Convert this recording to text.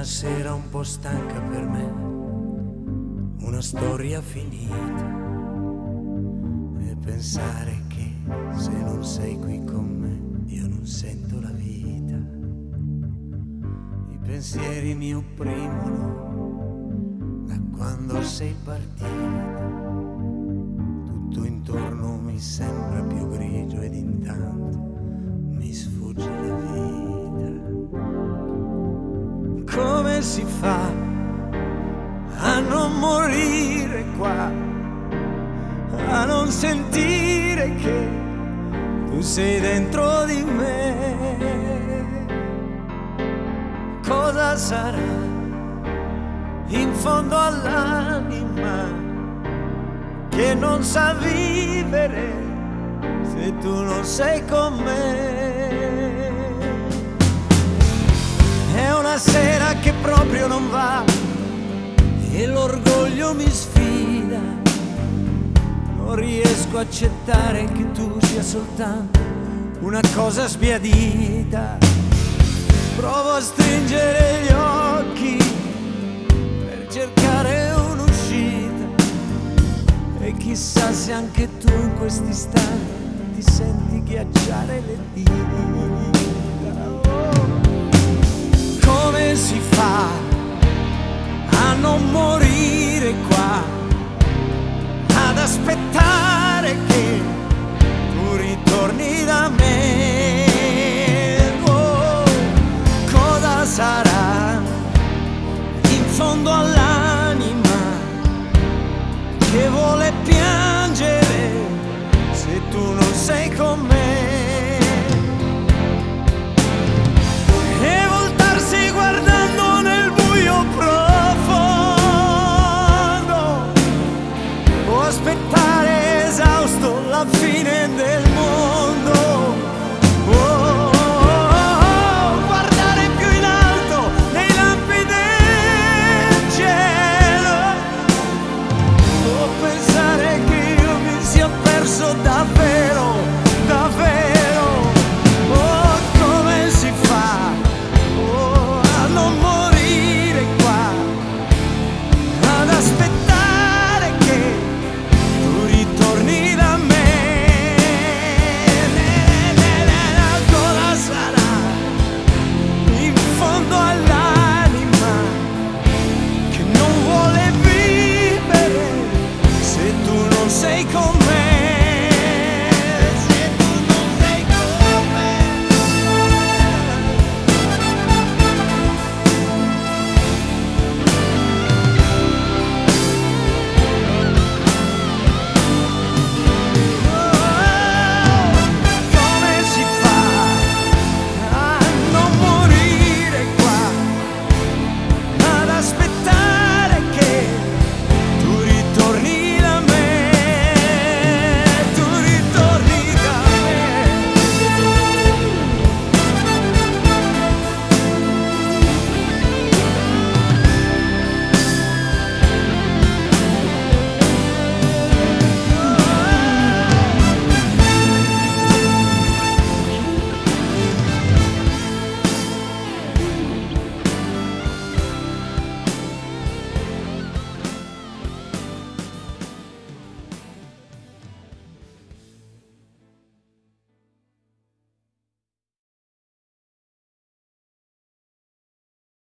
una sera un po' stanca per me, una storia finita, e pensare che se non sei qui con me io non sento la vita. I pensieri mi opprimono da quando sei partita, tutto intorno mi sembra più grigio ed intanto mi sfugge la vita. Come si fa a non morire qua, a non sentire che tu sei dentro di me? Cosa sarà in fondo all'anima che non sa vivere se tu non sei con me? È una sera che proprio non va e l'orgoglio mi sfida. Non riesco a accettare che tu sia soltanto una cosa sbiadita. Provo a stringere gli occhi per cercare un'uscita, e chissà se anche tu in questo istante ti senti ghiacciare le dita. Come si fa a non morire qua, ad aspettare che tu ritorni da me? Oh, cosa sarà in fondo all'anima che vuole piangere se tu non sei con me?